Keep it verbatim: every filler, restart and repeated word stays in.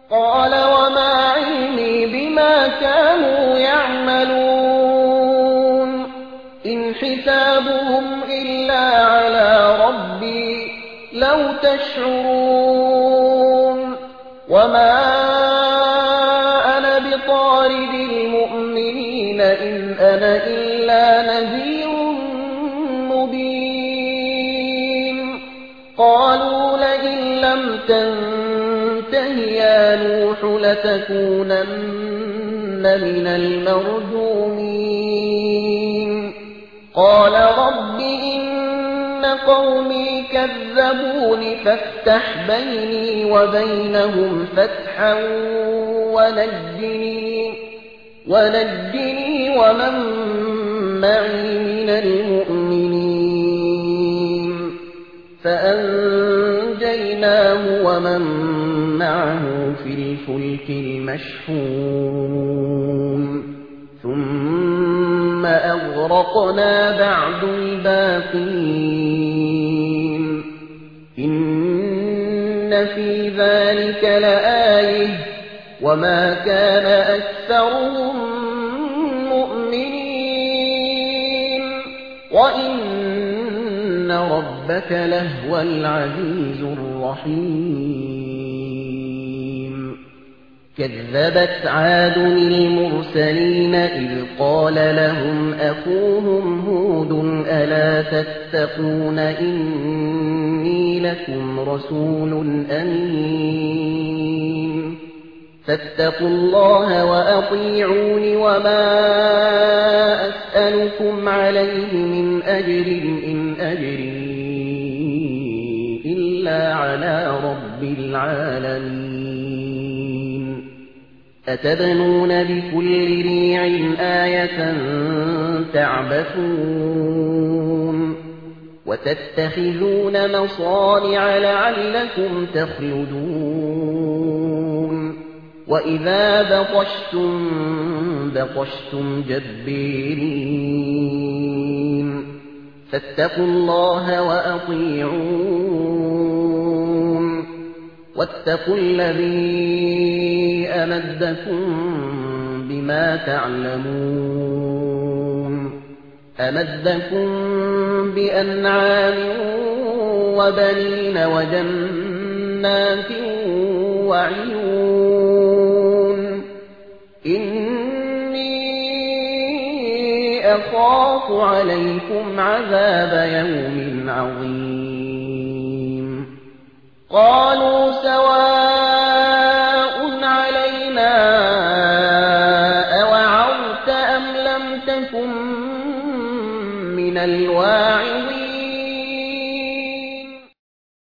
قال وما علمي بما كانوا يعملون إن حسابهم إلا على ربي لو تشعرون وما أنا بطارد المؤمنين إن أنا إلا نذير مبين قالوا لئن لم تنته يا نوح لتكونن من المرجومين قال رب إن قومي كذبون فافتح بيني وبينهم فتحا ونجني, ونجني ومن معي من المؤمنين فأنجيناه ومن معه في الفلك المشحون ثم أغرقنا بعد الباقين إن في ذلك لآية وما كان أكثرهم مؤمنين وإن ربك لهو العزيز الرحيم كذبت عاد المرسلين إذ قال لهم أخوهم هود ألا تتقون إني لكم رسول أمين فاتقوا الله وأطيعون وما أسألكم عليه من أجر إن أجري إلا على رب العالمين أتبنون بكل ريع آية تعبثون وتتخذون مصانع لعلكم تخلدون وإذا بطشتم بطشتم جبارين فاتقوا الله وأطيعون واتقوا الذي أمدكم بما تعلمون أمدكم بأنعام وبنين وجنات وعيون إني أخاف عليكم عذاب يوم عظيم قالوا سواء علينا أوعظت أم لم تكن من الواعظين